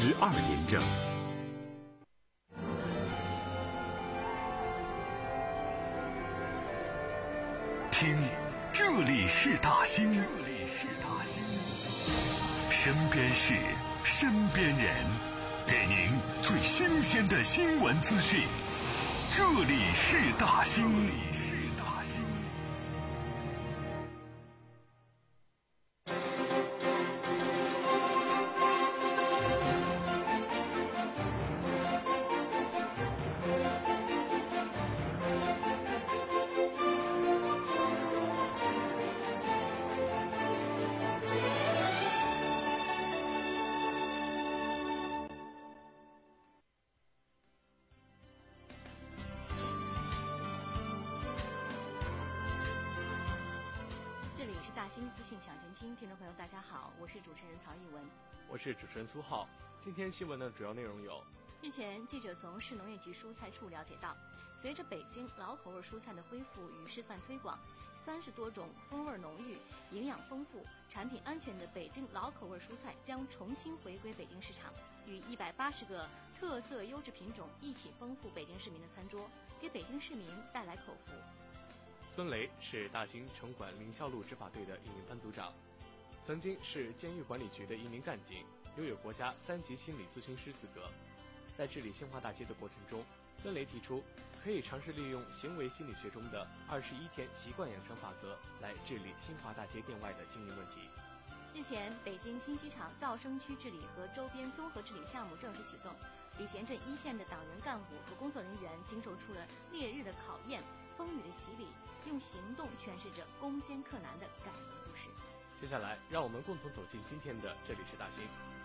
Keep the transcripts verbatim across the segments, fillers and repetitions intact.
十二连胜。 听，这里是大兴，这里是大兴，身边事，身边人，给您最新鲜的新闻资讯。这里是大兴，这里是大兴。 大兴资讯抢先听，听众朋友大家好，我是主持人曹艺文， 我是主持人苏浩。今天新闻的主要内容有： 日前，记者从市农业局蔬菜处了解到，随着北京老口味蔬菜的恢复与示范推广，三十多种风味浓郁、营养丰富、产品安全的北京老口味蔬菜将重新回归北京市场，与一百八十个特色优质品种一起丰富北京市民的餐桌，给北京市民带来口福。 孙雷是大兴城管凌霄路执法队的一名班组长，曾经是监狱管理局的一名干警，拥有国家三级心理咨询师资格。在治理新华大街的过程中，孙雷提出可以尝试利用行为心理学中的二十一天习惯养成法则来治理新华大街店外的经营问题。 日前，北京新机场噪声区治理和周边综合治理项目正式启动，礼贤镇一线的党员干部和工作人员经受出了烈日的考验、风雨的洗礼，用行动诠释着攻坚克难的感人故事。 接下来，让我们共同走进今天的这里是大兴。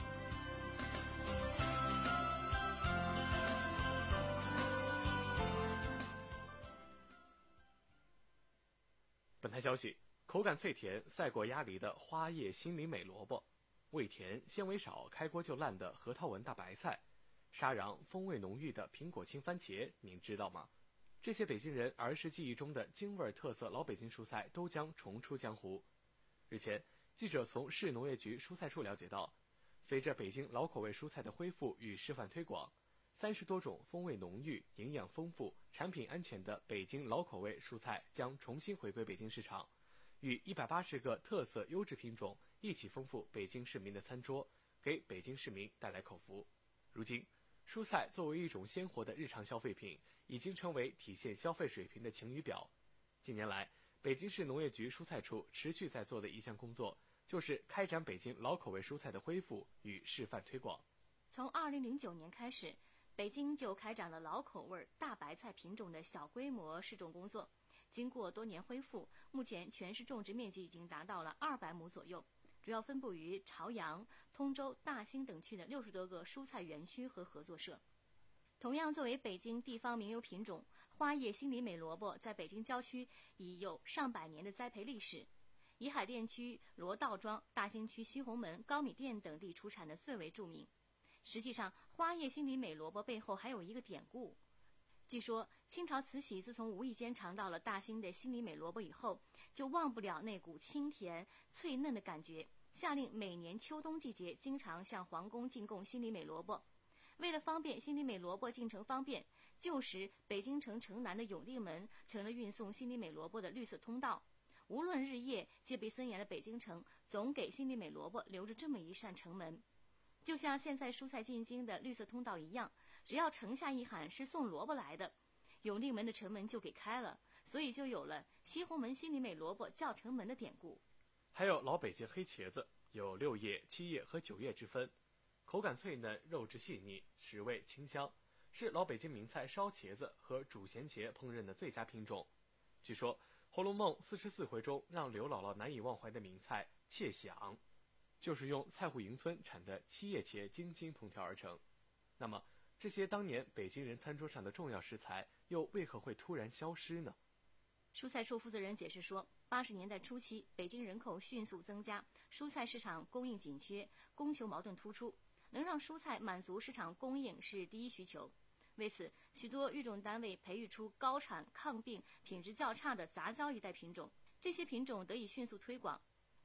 本台消息：口感脆甜、赛过鸭梨的花叶心里美萝卜，味甜纤维少、开锅就烂的核桃纹大白菜，沙瓤风味浓郁的苹果青番茄，您知道吗？这些北京人儿时记忆中的京味特色老北京蔬菜都将重出江湖。日前，记者从市农业局蔬菜处了解到，随着北京老口味蔬菜的恢复与示范推广，三十多种风味浓郁、营养丰富、产品安全的北京老口味蔬菜将重新回归北京市场，与一百八十个特色优质品种一起丰富北京市民的餐桌，给北京市民带来口福。如今，蔬菜作为一种鲜活的日常消费品，已经成为体现消费水平的晴雨表。近年来，北京市农业局蔬菜处持续在做的一项工作，就是开展北京老口味蔬菜的恢复与示范推广。 从二零零九年开始，北京就开展了老口味大白菜品种的小规模试种工作。经过多年恢复，目前全市种植面积已经达到了二百亩左右，主要分布于朝阳、通州、大兴等区的六十多个蔬菜园区和合作社。同样作为北京地方名优品种，花叶心里美萝卜在北京郊区已有上百年的栽培历史，以海淀区罗道庄、大兴区西红门、高米店等地出产的最为著名。实际上，花叶心里美萝卜背后还有一个典故。据说清朝慈禧自从无意间尝到了大兴的心里美萝卜以后，就忘不了那股清甜脆嫩的感觉，下令每年秋冬季节经常向皇宫进贡心里美萝卜。为了方便心里美萝卜进城方便，旧时北京城城南的永定门成了运送心里美萝卜的绿色通道。无论日夜戒备森严的北京城，总给心里美萝卜留着这么一扇城门。就像现在蔬菜进京的绿色通道一样，只要城下一喊是送萝卜来的，永定门的城门就给开了，所以就有了西红门心里美萝卜叫城门的典故。 还有老北京黑茄子，有六叶、七叶和九叶之分，口感脆嫩，肉质细腻，食味清香，是老北京名菜烧茄子和煮咸茄烹饪的最佳品种。据说《红楼梦》四十四回中让刘姥姥难以忘怀的名菜切响，就是用菜户营村产的七叶茄精心烹调而成。那么，这些当年北京人餐桌上的重要食材，又为何会突然消失呢？ 蔬菜处负责人解释说，八十年代初期，北京人口迅速增加，蔬菜市场供应紧缺，供求矛盾突出，能让蔬菜满足市场供应是第一需求。为此，许多育种单位培育出高产、抗病、品质较差的杂交一代品种，这些品种得以迅速推广。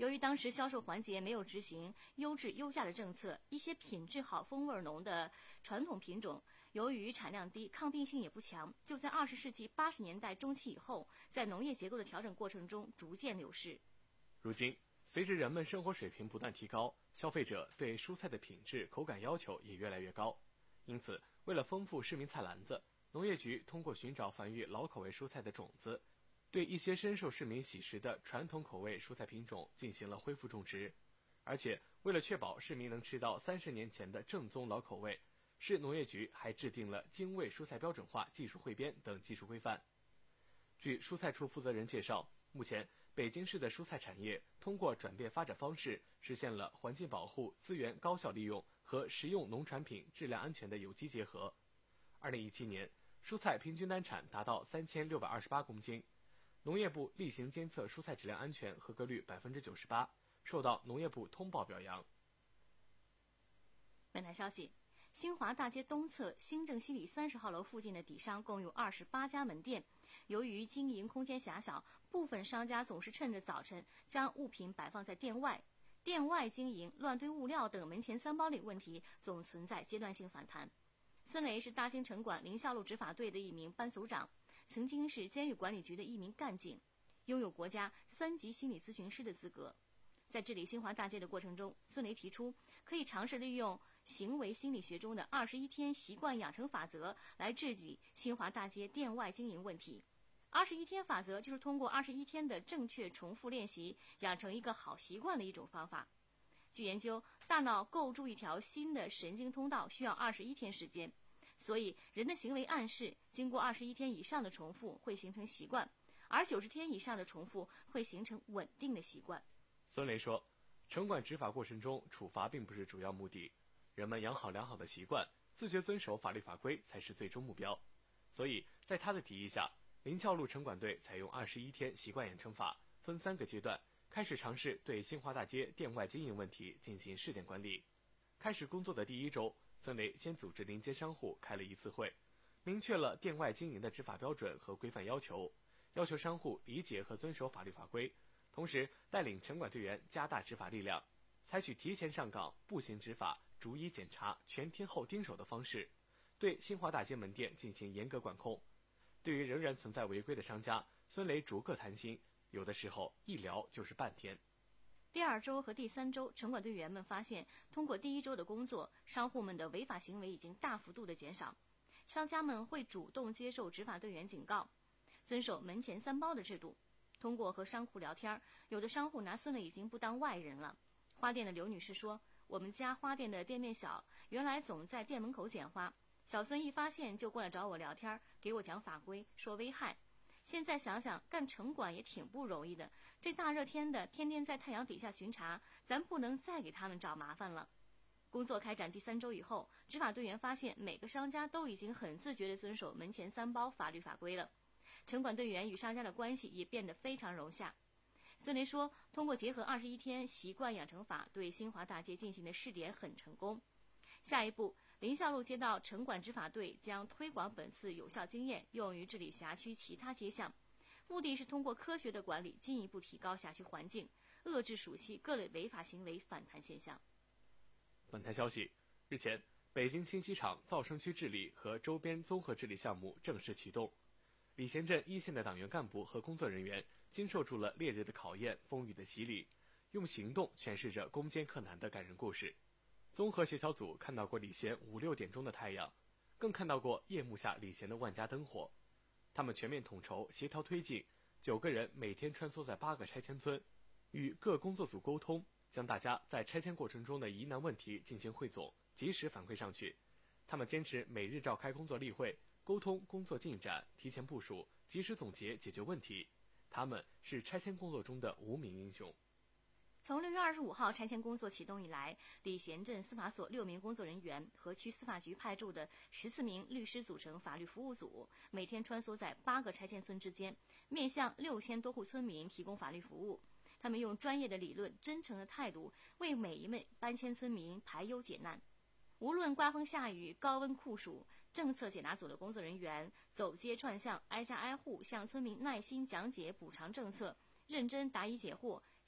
由于当时销售环节没有执行优质优价的政策，一些品质好、风味浓的传统品种，由于产量低、抗病性也不强，就在二十世纪八十年代中期以后，在农业结构的调整过程中逐渐流失。 如今，随着人们生活水平不断提高，消费者对蔬菜的品质、口感要求也越来越高。因此，为了丰富市民菜篮子，农业局通过寻找繁育老口味蔬菜的种子，对一些深受市民喜食的传统口味蔬菜品种进行了恢复种植。而且，为了确保市民能吃到三十年前的正宗老口味，市农业局还制定了精卫蔬菜标准化技术汇编等技术规范。据蔬菜处负责人介绍，目前北京市的蔬菜产业通过转变发展方式，实现了环境保护、资源高效利用和食用农产品质量安全的有机结合。二零一七年，蔬菜平均单产达到三千六百二十八公斤，农业部例行监测蔬菜质量安全合格率百分之九十八，受到农业部通报表扬。 本台消息，新华大街东侧新郑西里三十号楼附近的底商共有二十八家门店，由于经营空间狭小，部分商家总是趁着早晨将物品摆放在店外，店外经营、乱堆物料等门前三包里问题总存在阶段性反弹。孙雷是大兴城管临夏路执法队的一名班组长，曾经是监狱管理局的一名干警，拥有国家三级心理咨询师的资格。在治理新华大街的过程中，孙雷提出可以尝试利用行为心理学中的二十一天习惯养成法则来治理新华大街店外经营问题。二十一天法则就是通过二十一天的正确重复练习，养成一个好习惯的一种方法。据研究，大脑构筑一条新的神经通道需要二十一天时间，所以人的行为暗示经过二十一天以上的重复会形成习惯，而九十天以上的重复会形成稳定的习惯。 孙雷说，城管执法过程中处罚并不是主要目的，人们养好良好的习惯，自觉遵守法律法规才是最终目标。所以在他的提议下，临校路城管队采用二十一天习惯养成法，分三个阶段开始尝试对新华大街店外经营问题进行试点管理。开始工作的第一周，孙雷先组织临街商户开了一次会，明确了店外经营的执法标准和规范要求，要求商户理解和遵守法律法规，同时带领城管队员加大执法力量，采取提前上岗、步行执法、逐一检查、全天候盯守的方式，对新华大街门店进行严格管控。对于仍然存在违规的商家，孙雷逐个谈心，有的时候一聊就是半天。 第二周和第三周，城管队员们发现，通过第一周的工作，商户们的违法行为已经大幅度的减少，商家们会主动接受执法队员警告，遵守门前三包的制度。通过和商户聊天，有的商户拿孙雷已经不当外人了。花店的刘女士说，我们家花店的店面小，原来总在店门口捡花，小孙一发现就过来找我聊天，给我讲法规，说危害。现在想想，干城管也挺不容易的，这大热天的，天天在太阳底下巡查，咱不能再给他们找麻烦了。工作开展第三周以后，执法队员发现每个商家都已经很自觉地遵守门前三包法律法规了，城管队员与商家的关系也变得非常融洽。孙雷说，通过结合二十一天习惯养成法对新华大街进行的试点很成功。下一步，临校路街道城管执法队将推广本次有效经验用于治理辖区其他街巷，目的是通过科学的管理进一步提高辖区环境，遏制暑期各类违法行为反弹现象。 本台消息，日前，北京新机场噪声区治理和周边综合治理项目正式启动。礼贤镇一线的党员干部和工作人员经受住了烈日的考验、风雨的洗礼，用行动诠释着攻坚克难的感人故事。综合协调组看到过礼贤五六点钟的太阳，更看到过夜幕下礼贤的万家灯火。他们全面统筹、协调推进，九个人每天穿梭在八个拆迁村，与各工作组沟通，将大家在拆迁过程中的疑难问题进行汇总，及时反馈上去。他们坚持每日召开工作例会，沟通工作进展，提前部署，及时总结解决问题。他们是拆迁工作中的无名英雄。 从六月二十五号拆迁工作启动以来，礼贤镇司法所六名工作人员和区司法局派驻的十四名律师组成法律服务组，每天穿梭在八个拆迁村之间，面向六千多户村民提供法律服务。他们用专业的理论、真诚的态度，为每一位搬迁村民排忧解难。无论刮风下雨、高温酷暑，政策解答组的工作人员走街串巷，挨家挨户向村民耐心讲解补偿政策，认真答疑解惑，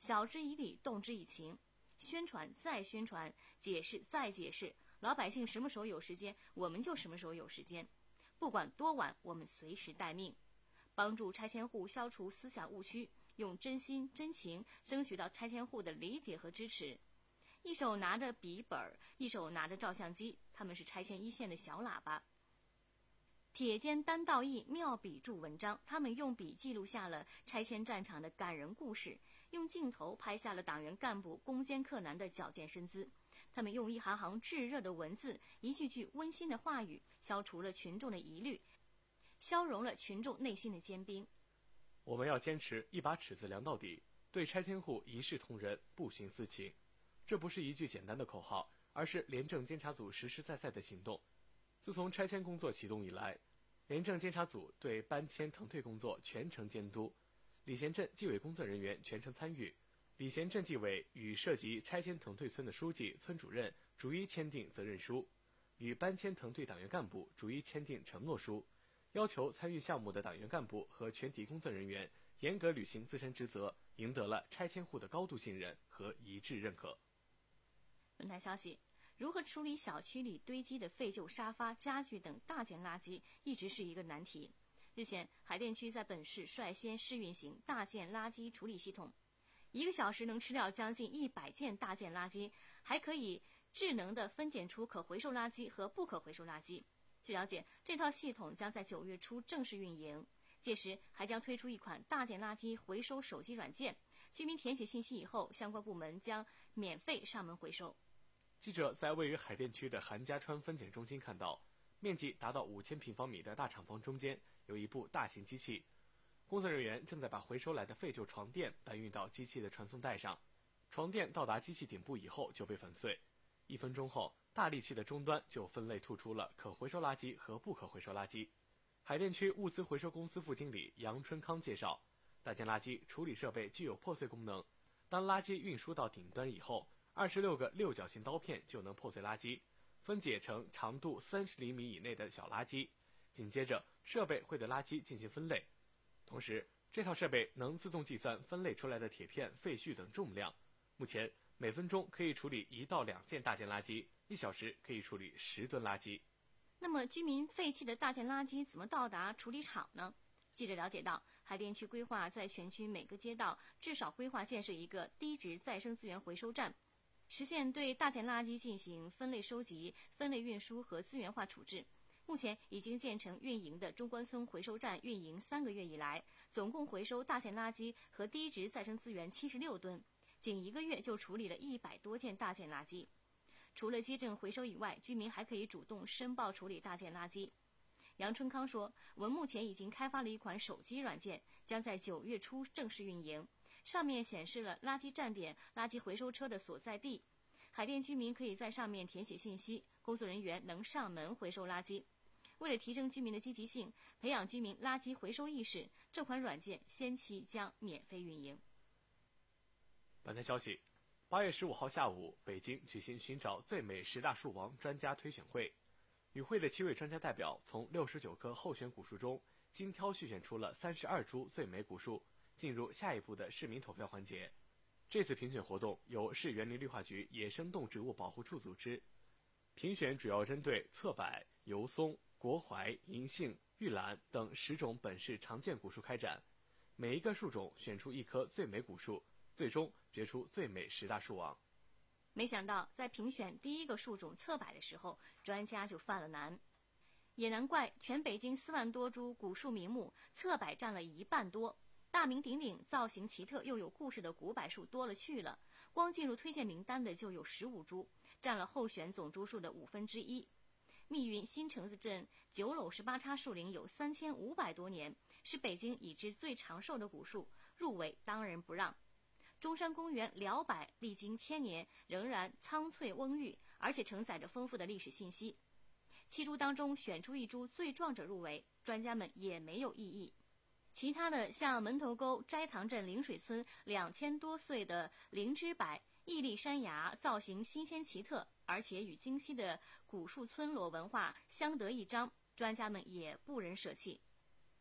晓之以理，动之以情，宣传再宣传，解释再解释，老百姓什么时候有时间，我们就什么时候有时间，不管多晚，我们随时待命，帮助拆迁户消除思想误区，用真心真情争取到拆迁户的理解和支持。一手拿着笔本，一手拿着照相机，他们是拆迁一线的小喇叭。铁肩担道义，妙笔著文章，他们用笔记录下了拆迁战场的感人故事，用镜头拍下了党员干部攻坚克难的矫健身姿。他们用一行行炙热的文字，一句句温馨的话语，消除了群众的疑虑，消融了群众内心的坚冰。 我们要坚持一把尺子量到底，对拆迁户一视同仁，不徇私情。这不是一句简单的口号，而是廉政监察组实实在在的行动。自从拆迁工作启动以来，廉政监察组对搬迁腾退工作全程监督，礼贤镇纪委工作人员全程参与，礼贤镇纪委与涉及拆迁腾退村的书记、村主任逐一签订责任书，与搬迁腾退党员干部逐一签订承诺书，要求参与项目的党员干部和全体工作人员严格履行自身职责，赢得了拆迁户的高度信任和一致认可。 本台消息，如何处理小区里堆积的废旧沙发、家具等大件垃圾，一直是一个难题。日前，海淀区在本市率先试运行大件垃圾处理系统，一个小时能吃掉将近一百件大件垃圾，还可以智能地分拣出可回收垃圾和不可回收垃圾。据了解，这套系统将在九月初正式运营，届时还将推出一款大件垃圾回收手机软件，居民填写信息以后，相关部门将免费上门回收。 记者在位于海淀区的韩家川分拣中心看到，面积达到五千平方米的大厂房中间有一部大型机器，工作人员正在把回收来的废旧床垫搬运到机器的传送带上，床垫到达机器顶部以后就被粉碎。一分钟后，大力器的终端就分类吐出了可回收垃圾和不可回收垃圾。海淀区物资回收公司副经理杨春康介绍，大件垃圾处理设备具有破碎功能，当垃圾运输到顶端以后，二十六个六角形刀片就能破碎垃圾，分解成长度三十厘米以内的小垃圾。紧接着，设备会对垃圾进行分类，同时，这套设备能自动计算分类出来的铁片、废絮等重量。目前，每分钟可以处理一到两件大件垃圾，一小时可以处理十吨垃圾。 那么，居民废弃的大件垃圾怎么到达处理厂呢？记者了解到，海淀区规划在全区每个街道至少规划建设一个低值再生资源回收站，实现对大件垃圾进行分类收集、分类运输和资源化处置。目前已经建成运营的中关村回收站运营三个月以来，总共回收大件垃圾和低值再生资源七十六吨，仅一个月就处理了一百多件大件垃圾。除了街镇回收以外，居民还可以主动申报处理大件垃圾。杨春康说，我们目前已经开发了一款手机软件，将在九月初正式运营，上面显示了垃圾站点、垃圾回收车的所在地，海淀居民可以在上面填写信息，工作人员能上门回收垃圾。为了提升居民的积极性，培养居民垃圾回收意识，这款软件先期将免费运营。 本台消息，八月十五号下午，北京举行寻找最美十大树王专家推选会。与会的七位专家代表从六十九棵候选古树中精挑细选出了三十二株最美古树，进入下一步的市民投票环节。这次评选活动由市园林绿化局野生动植物保护处组织，评选主要针对侧柏、油松、国槐、银杏、玉兰等十种本市常见古树开展，每一个树种选出一棵最美古树，最终决出最美十大树王。 没想到，在评选第一个树种侧柏的时候，专家就犯了难。也难怪，全北京四万多株古树名木，侧柏占了一半多。大名鼎鼎、造型奇特又有故事的古柏树多了去了，光进入推荐名单的就有十五株，占了候选总株数的五分之一。密云新城子镇九篓十八叉树龄有三千五百多年，是北京已知最长寿的古树，入围当仁不让。中山公园辽柏历经千年仍然苍翠蓊郁，而且承载着丰富的历史信息。七株当中选出一株最壮者入围，专家们也没有异议。其他的像门头沟斋堂镇灵水村两千多岁的灵芝柏，屹立山崖，造型新鲜奇特，而且与京西的古树村落文化相得益彰，专家们也不忍舍弃。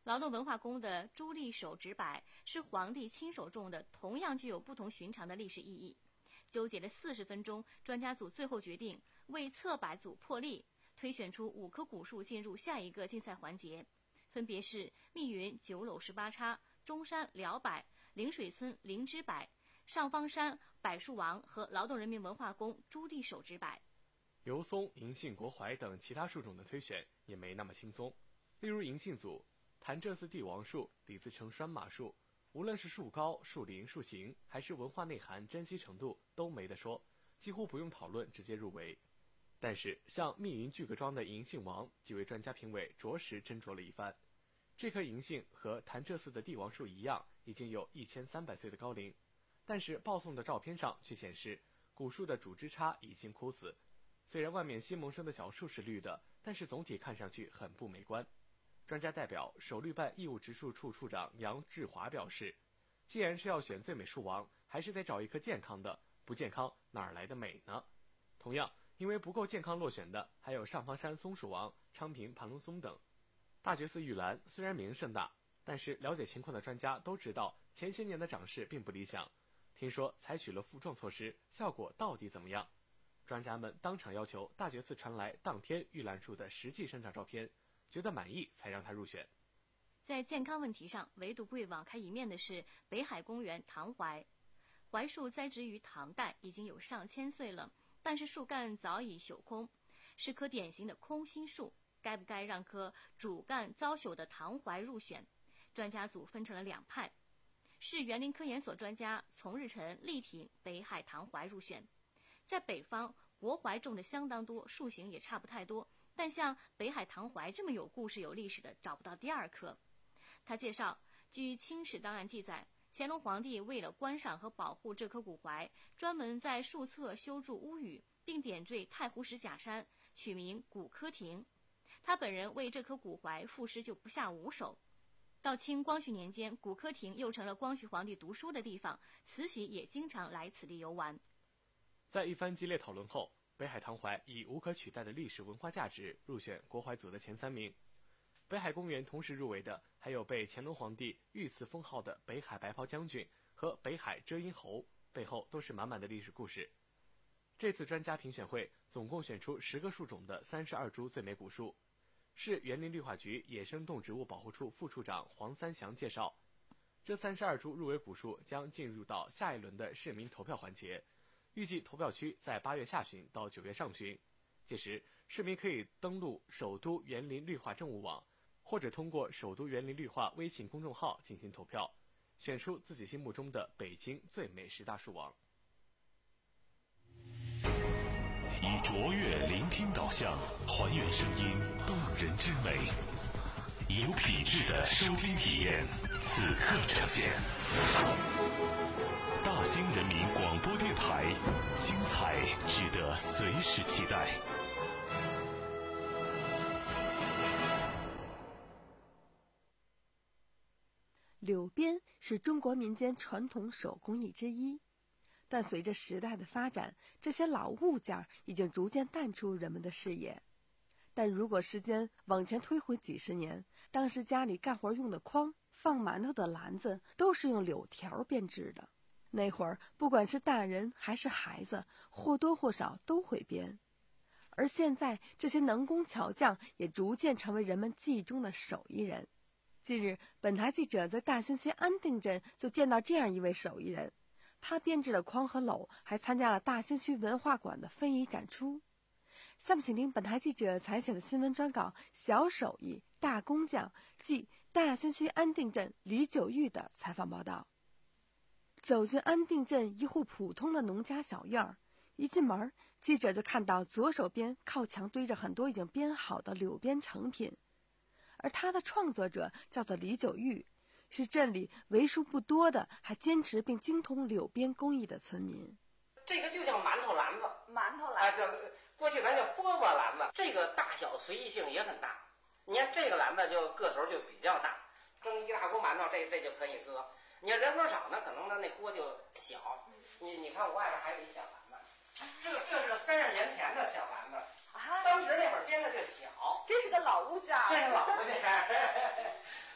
劳动文化宫的朱棣手执柏是皇帝亲手种的，同样具有不同寻常的历史意义。纠结了四十分钟，专家组最后决定为策柏组破例，推选出五棵古树进入下一个竞赛环节，分别是密云九垄十八叉、中山辽柏、陵水村灵芝柏、上方山柏树王和劳动人民文化宫朱棣手植柏。 刘松、银杏、国槐等其他树种的推选也没那么轻松。例如银杏组，潭柘寺帝王树、李自成拴马树，无论是树高、树龄、树形，还是文化内涵、珍稀程度，都没得说，几乎不用讨论，直接入围。但是像密云巨阁庄的银杏王，几位专家评委着实斟酌了一番。这棵银杏和潭柘寺的帝王树一样，已经有一千三百岁的高龄，但是报送的照片上却显示古树的主枝杈已经枯死。虽然外面新萌生的小树是绿的，但是总体看上去很不美观。专家代表首绿办义务植树处处长杨志华表示，既然是要选最美树王，还是得找一棵健康的，不健康哪儿来的美呢？同样，因为不够健康落选的还有上方山松树王、昌平盘龙松等。大觉寺玉兰虽然名声大，但是了解情况的专家都知道前些年的长势并不理想，听说采取了复种措施，效果到底怎么样？专家们当场要求大觉寺传来当天玉兰树的实际生长照片，觉得满意才让它入选。 在健康问题上，唯独不会网开一面的是北海公园唐槐。槐树栽植于唐代，已经有上千岁了，但是树干早已朽空，是棵典型的空心树。该不该让棵主干遭朽的唐槐入选？专家组分成了两派，市园林科研所专家丛日晨力挺北海唐槐入选。在北方，国槐种的相当多，树形也差不太多，但像北海唐槐这么有故事有历史的找不到第二棵。他介绍，据清史档案记载，乾隆皇帝为了观赏和保护这棵古槐，专门在树侧修筑屋宇，并点缀太湖石假山，取名古柯亭。他本人为这棵古槐赋诗就不下五首。到清光绪年间，古柯亭又成了光绪皇帝读书的地方，慈禧也经常来此地游玩。 在一番激烈讨论后，北海唐槐以无可取代的历史文化价值入选国槐组的前三名。北海公园同时入围的还有被乾隆皇帝御赐封号的北海白袍将军和北海遮阴侯，背后都是满满的历史故事。这次专家评选会总共选出十个树种的三十二株最美古树。市园林绿化局野生动植物保护处副处长黄三祥介绍，这三十二株入围古树将进入到下一轮的市民投票环节，预计投票区在八月下旬到九月上旬。届时，市民可以登录首都园林绿化政务网，或者通过首都园林绿化微信公众号进行投票，选出自己心目中的北京最美十大树王。 以卓越聆听导向，还原声音动人之美，以有品质的收听体验，此刻呈现。大兴人民广播电台，精彩值得随时期待。 柳编是中国民间传统手工艺之一，但随着时代的发展，这些老物件已经逐渐淡出人们的视野。但如果时间往前推回几十年，当时家里干活用的筐、放馒头的篮子都是用柳条编织的。那会儿不管是大人还是孩子，或多或少都会编。而现在这些能工巧匠也逐渐成为人们记忆中的手艺人。近日，本台记者在大兴区安定镇就见到这样一位手艺人，他编制了筐和篓，还参加了大兴区文化馆的非遗展出。下面请听本台记者采写的新闻专稿《小手艺大工匠》暨大兴区安定镇李九玉的采访报道。走进安定镇一户普通的农家小院儿，一进门，记者就看到左手边靠墙堆着很多已经编好的柳编成品，而他的创作者叫做李九玉，是镇里为数不多的还坚持并精通柳编工艺的村民。 这个就叫馒头篮子， 馒头篮子， 啊，过去咱叫饽饽篮子。这个大小随意性也很大。你看这个篮子就个头就比较大，蒸一大锅馒头，这这就可以搁。你要人口少呢，可能呢那锅就小。你你看我外边还有一小篮子，这这是三十年前的小篮子，当时那会儿编的就小。 这是个老物件， 这是老物件。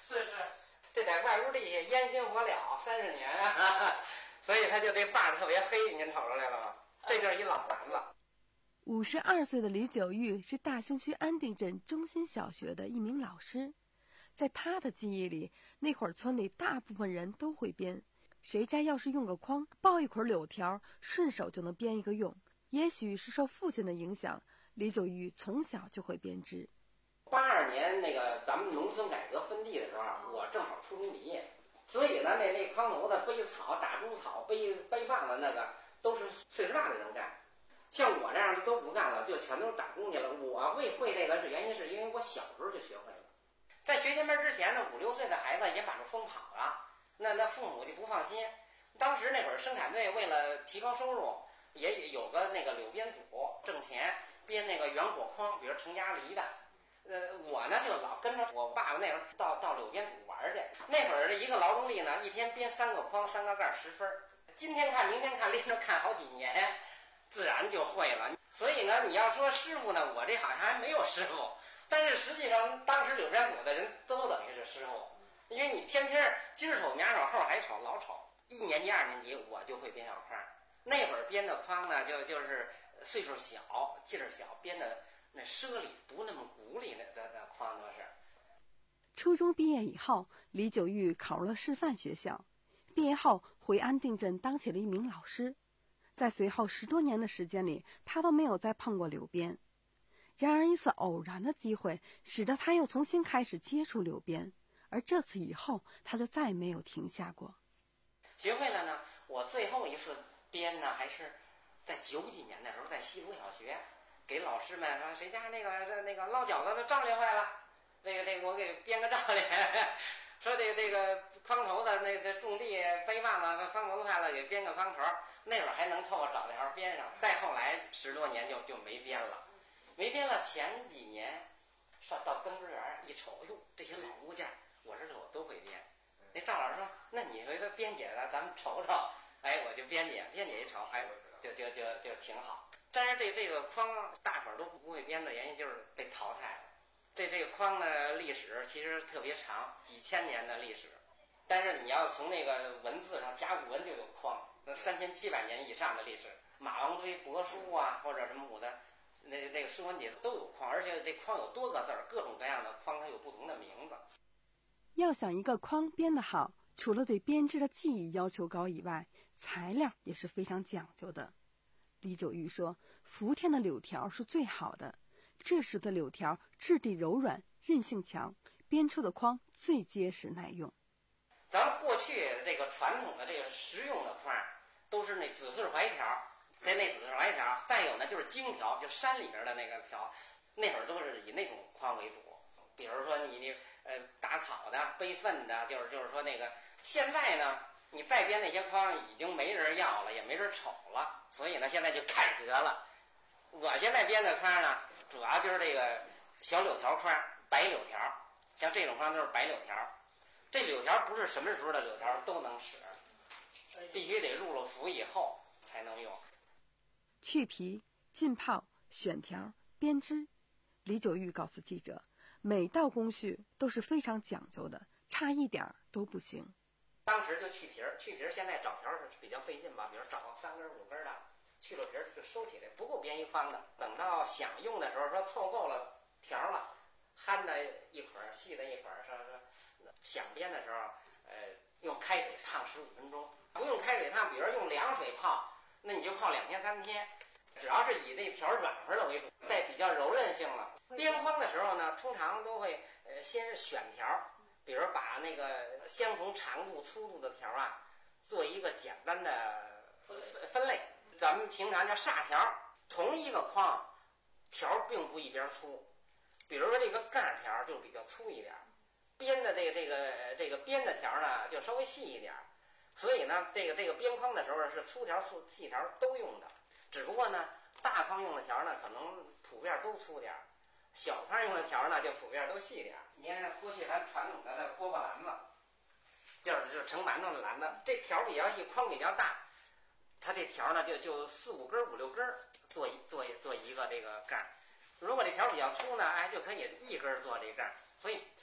是是，这在外屋地下烟熏火燎三十年啊，所以他就这画的特别黑，您瞅出来了吗？这就是一老篮子。 五十二岁的李九玉是大兴区安定镇中心小学的一名老师，在他的记忆里，那会儿村里大部分人都会编，谁家要是用个筐抱一捆柳条，顺手就能编一个用。也许是受父亲的影响，李九玉从小就会编织。 八二年那个咱们农村改革分地的时候，我正好初中毕业，所以呢，那那筐头子背草、打猪草、背背棒子那个都是岁数大的人干。像我这样的都不干了，就全都是打工去了。我会会这个是原因是因为我小时候就学会了，在学前班之前呢，五六岁的孩子也把这疯跑了，那那父母就不放心。当时那会儿生产队为了提高收入，也有个那个柳编组挣钱，编那个圆火筐，比如成家梨的。呃，我呢就老跟着我爸爸那会儿到到柳编组玩去。那会儿的一个劳动力呢，一天编三个筐，三个盖十分。今天看，明天看，连着看好几年。自然就会了。所以呢，你要说师傅呢，我这好像还没有师傅，但是实际上当时柳编组的人都等于是师傅，因为你天天今儿瞅明儿瞅后儿还瞅老瞅。一年级二年级我就会编小筐，那会儿编的筐呢就就是岁数小劲儿小，编的那奢里不那么鼓励的的的筐都是。 初中毕业以后，李九玉考入了师范学校，毕业后回安定镇当起了一名老师。在随后十多年的时间里，他都没有再碰过柳编。然而一次偶然的机会，使得他又重新开始接触柳编，而这次以后，他就再没有停下过。 学会了呢，我最后一次编呢，还是在九几年的时候，在西湖小学，给老师们说谁家那个那个捞饺子的罩里坏了，这个这个我给编个罩里。说这个这个筐头的那这种地背棒子筐头坏了，给编个筐头。那会儿还能凑合找条编上，再后来十多年就就没编了，没编了。前几年上到庚子园一瞅，哟，这些老物件，我说这我都会编。那赵老师说，那你回头编解了，咱们瞅瞅。哎，我就编解，编解一瞅，哎，就就就就挺好。但是这这个筐大伙儿都不会编的原因就是被淘汰了。这这个筐的历史其实特别长，几千年的历史。但是你要从那个文字上，甲骨文就有筐。那三千七百年以上的历史，马王堆帛书啊，或者什么我的那那个《说文解字》都有筐，而且这筐有多个字儿，各种各样的筐它有不同的名字。 要想一个筐编得好，除了对编织的技艺要求高以外，材料也是非常讲究的。李九玉说，福田的柳条是最好的，这时的柳条质地柔软，韧性强，编出的筐最结实耐用。 咱们过去这个传统的这个实用的筐，都是那紫穗槐条，在那紫穗槐条，再有呢就是荆条，就山里边的那个条，那会儿都是以那种筐为主。比如说你你呃打草的、背粪的，就是就是说那个。现在呢，你再编那些筐已经没人要了，也没人瞅了，所以呢现在就改革了。我现在编的筐呢，主要就是这个小柳条筐、白柳条，像这种筐都是白柳条。这柳条不是什么时候的柳条都能使，必须得入了伏以后才能用。 去皮、浸泡、选条、编织，李九玉告诉记者，每道工序都是非常讲究的，差一点都不行。 当时就去皮儿，去皮儿现在找条是比较费劲吧，比如找三根五根的，去了皮儿就收起来，不够编一筐的。等到想用的时候，说凑够了条了，憨的一捆儿，细的一捆儿，说说。想编的时候，呃，用开水烫十五分钟，不用开水烫，比如用凉水泡，那你就泡两天三天。只要是以那条软和的为主，带比较柔韧性了。编筐的时候呢，通常都会呃先选条，比如把那个相同长度、粗度的条啊，做一个简单的分分类。咱们平常叫煞条，同一个筐，条并不一边粗。比如说这个盖条就比较粗一点。编的这个这个这个编的条呢，就稍微细一点，所以呢，这个这个编筐的时候是粗条、粗细条都用的。只不过呢，大筐用的条呢，可能普遍都粗点；小筐用的条呢，就普遍都细点。你看过去咱传统的那饽饽篮子，就是就是盛馒头的篮子，这条比较细，筐比较大，它这条呢就就四五根、五六根做一做做一个这个盖。如果这条比较粗呢，哎，就可以一根做这盖。所以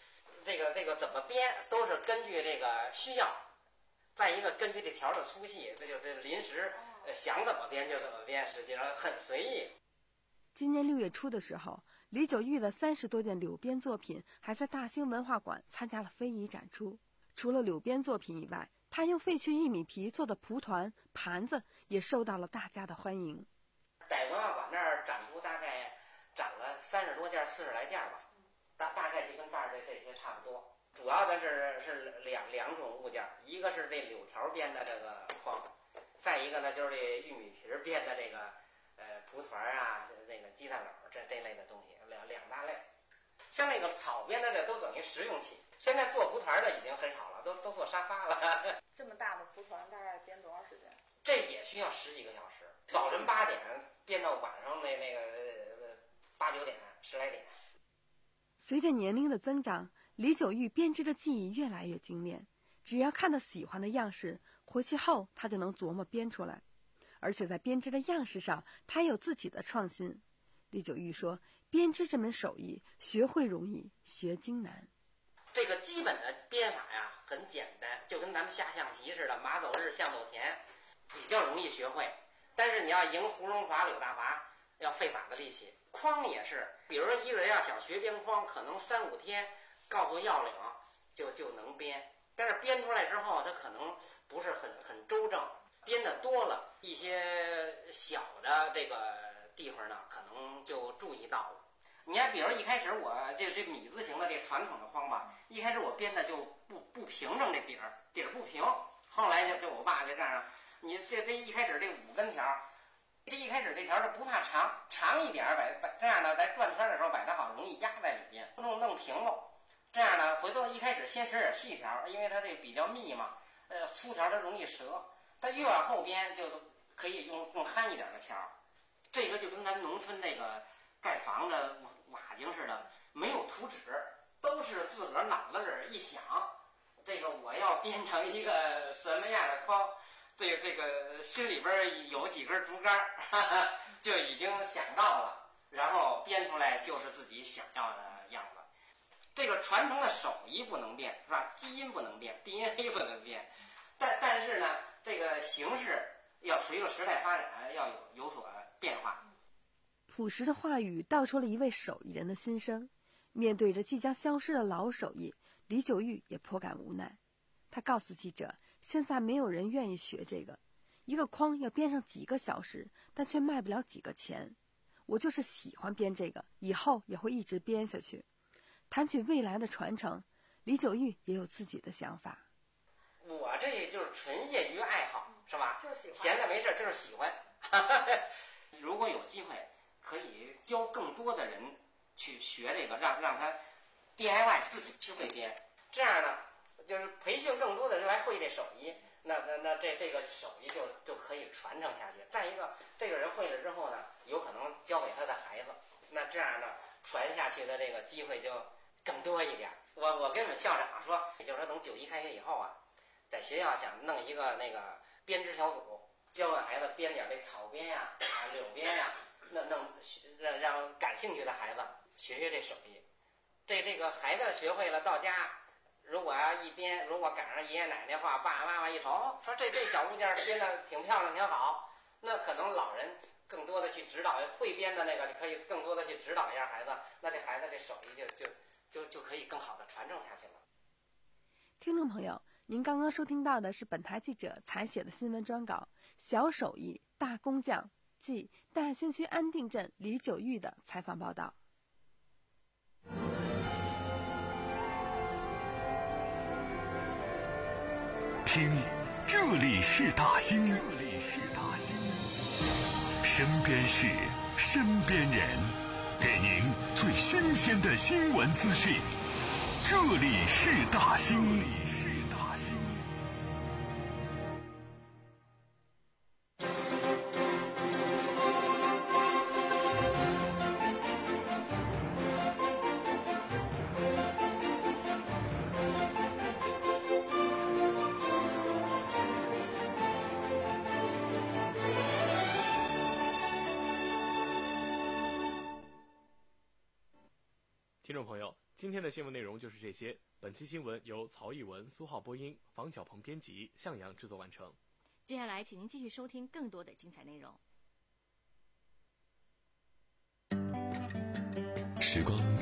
这个这个怎么编都是根据这个需要，再一个根据这条的粗细，这就是临时想怎么编就怎么编，实际上很随意。 今年六月初的时候，李九玉的三十多件柳编作品还在大兴文化馆参加了非遗展出。除了柳编作品以外，他用废去玉米皮做的蒲团、盘子也受到了大家的欢迎。 在文化馆那儿展出，大概展了三十多件、四十来件吧，大大概就跟这儿这这些差不多。主要的是是两两种物件，一个是这柳条编的这个框，再一个呢就是这玉米皮编的这个呃蒲团啊，这个鸡蛋篓这这类的东西，两两大类。像那个草编的这都等于实用器，现在做蒲团的已经很少了，都都做沙发了。 这么大的蒲团大概编多长时间？ 这也需要十几个小时，早晨八点编到晚上那那个呃八九点十来点。 随着年龄的增长，李九玉编织的技艺越来越精炼，只要看到喜欢的样式，回去后他就能琢磨编出来。而且在编织的样式上，他有自己的创新。李九玉说，编织这门手艺学会容易，学精难。 这个基本的编法呀很简单，就跟咱们下象棋似的，马走日，象走田，比较容易学会。但是你要赢胡荣华、柳大华，要费马的力气。框也是，比如说一个人要想学编框，可能三五天告诉要领就就能编，但是编出来之后，他可能不是很很周正，编的多了，一些小的这个地方呢，可能就注意到了。你看，比如一开始我这这米字形的这传统的框吧，一开始我编的就不不平整，这底儿底儿不平，后来就就我爸就这样，你这这一开始这五根条。这一开始这条是不怕长，长一点摆摆这样呢，在转圈的时候摆得好，容易压在里边，弄弄平了。这样呢，回头一开始先使点细条，因为它这比较密嘛，呃，粗条它容易折。它越往后边就可以用更憨一点的条。这个就跟咱农村这个盖房子瓦井似的，没有图纸，都是自个儿脑子里一想，这个我要编成一个什么样的框。这个这个心里边有几根竹竿，哈哈，就已经想到了，然后编出来就是自己想要的样子。这个传承的手艺不能变，是吧？基因不能变 ，D N A 不能变，但但是呢，这个形式要随着时代发展要有有所变化。 朴实的话语道出了一位手艺人的心声。面对着即将消失的老手艺，李九玉也颇感无奈。他告诉记者，现在没有人愿意学这个，一个框要编上几个小时，但却卖不了几个钱。我就是喜欢编这个，以后也会一直编下去。谈起未来的传承，李九玉也有自己的想法。 我这就是纯业余爱好，是吧？ 就是喜欢， 闲的没事就是喜欢。如果有机会，可以教更多的人去学这个，让让他 D I Y 自己去会编，这样呢。就是培训更多的人来会这手艺，那那那这这个手艺就就可以传承下去。再一个，这个人会了之后呢，有可能教给他的孩子，那这样呢，传下去的这个机会就更多一点。我我跟我们校长说，也就是说等九一开学以后啊，在学校想弄一个那个编织小组，教给孩子编点这草编呀、啊、柳编呀，那弄让让感兴趣的孩子学学这手艺。这这个孩子学会了，到家。如果要一编，如果赶上爷爷奶奶话，爸爸妈妈一瞅，说这这小物件编的挺漂亮，挺好，那可能老人更多的去指导，会编的那个，你可以更多的去指导一下孩子，那这孩子这手艺就就就就可以更好的传承下去了。 听众朋友，您刚刚收听到的是本台记者采写的新闻专稿《小手艺大工匠》暨大兴区安定镇李九玉的采访报道。 听，这里是大兴，这里是大兴，身边事，身边人，给您最新鲜的新闻资讯。这里是大兴，这里是大兴。 听众朋友，今天的新闻内容就是这些。 本期新闻由曹艺文、苏浩播音，房小鹏编辑，向阳制作完成。 接下来，请您继续收听更多的精彩内容。 时光